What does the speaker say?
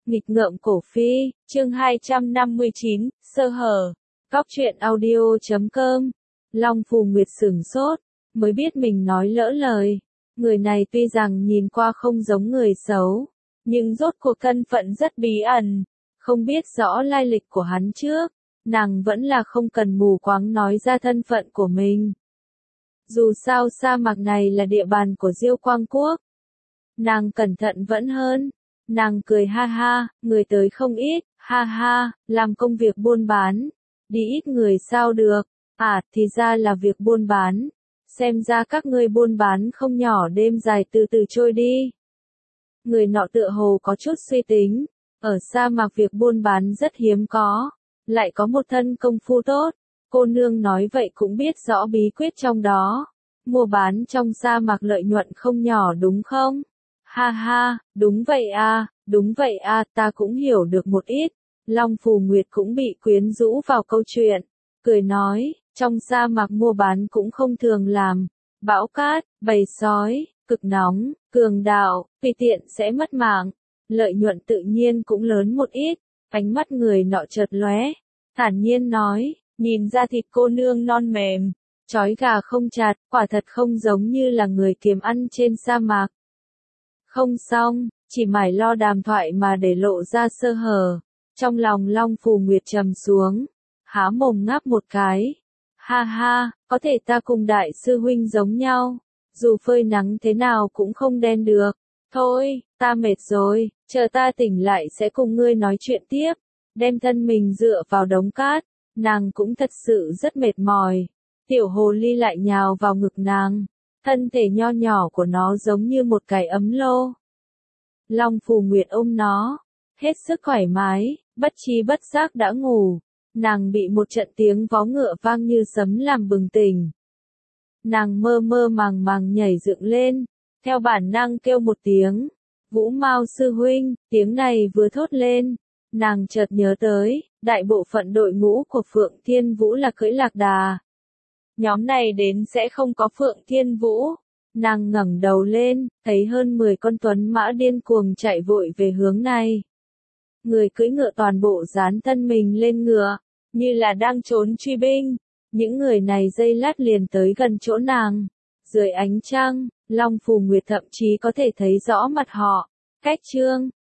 Nghịch ngợm cổ phi, chương 259, sơ hở. Cóc truyện audio.com. Long Phù Nguyệt sửng sốt, mới biết mình nói lỡ lời. Người này tuy rằng nhìn qua không giống người xấu, nhưng rốt cuộc thân phận rất bí ẩn, không biết rõ lai lịch của hắn trước, nàng vẫn là không cần mù quáng nói ra thân phận của mình. Dù sao sa mạc này là địa bàn của Diêu Quang Quốc. Nàng cẩn thận vẫn hơn. Nàng cười ha ha, người tới không ít, ha ha, làm công việc buôn bán. Đi ít người sao được, thì ra là việc buôn bán. Xem ra các ngươi buôn bán không nhỏ, đêm dài từ từ trôi đi. Người nọ tựa hồ có chút suy tính, ở sa mạc việc buôn bán rất hiếm có, lại có một thân công phu tốt. Cô nương nói vậy cũng biết rõ bí quyết trong đó. Mua bán trong sa mạc lợi nhuận không nhỏ đúng không? Ha ha, đúng vậy ta cũng hiểu được một ít. Long Phù Nguyệt cũng bị quyến rũ vào câu chuyện, cười nói, trong sa mạc mua bán cũng không thường làm. Bão cát, bầy sói, cực nóng, cường đạo, tùy tiện sẽ mất mạng. Lợi nhuận tự nhiên cũng lớn một ít. Ánh mắt người nọ chợt lóe, thản nhiên nói, nhìn ra thịt cô nương non mềm, chói gà không chặt, quả thật không giống như là người kiếm ăn trên sa mạc. Không xong, chỉ mải lo đàm thoại mà để lộ ra sơ hở. Trong lòng Long Phù Nguyệt trầm xuống, há mồm ngáp một cái. Ha ha, có thể ta cùng đại sư huynh giống nhau, dù phơi nắng thế nào cũng không đen được. Thôi, ta mệt rồi, chờ ta tỉnh lại sẽ cùng ngươi nói chuyện tiếp. Đem thân mình dựa vào đống cát, nàng cũng thật sự rất mệt mỏi. Tiểu hồ ly lại nhào vào ngực nàng. Thân thể nho nhỏ của nó giống như một cái ấm lô. Long Phù Nguyệt ôm nó, hết sức thoải mái, bất tri bất giác đã ngủ. Nàng bị một trận tiếng vó ngựa vang như sấm làm bừng tỉnh. Nàng mơ mơ màng màng nhảy dựng lên, theo bản năng kêu một tiếng. Vũ Mao sư huynh, tiếng này vừa thốt lên, nàng chợt nhớ tới, đại bộ phận đội ngũ của Phượng Thiên Vũ là cưỡi lạc đà. Nhóm này đến sẽ không có Phượng Thiên Vũ. Nàng ngẩng đầu lên, thấy hơn 10 con tuấn mã điên cuồng chạy vội về hướng này. Người cưỡi ngựa toàn bộ dán thân mình lên ngựa, như là đang trốn truy binh. Những người này giây lát liền tới gần chỗ nàng. Dưới ánh trăng, Long Phù Nguyệt thậm chí có thể thấy rõ mặt họ. Cách chương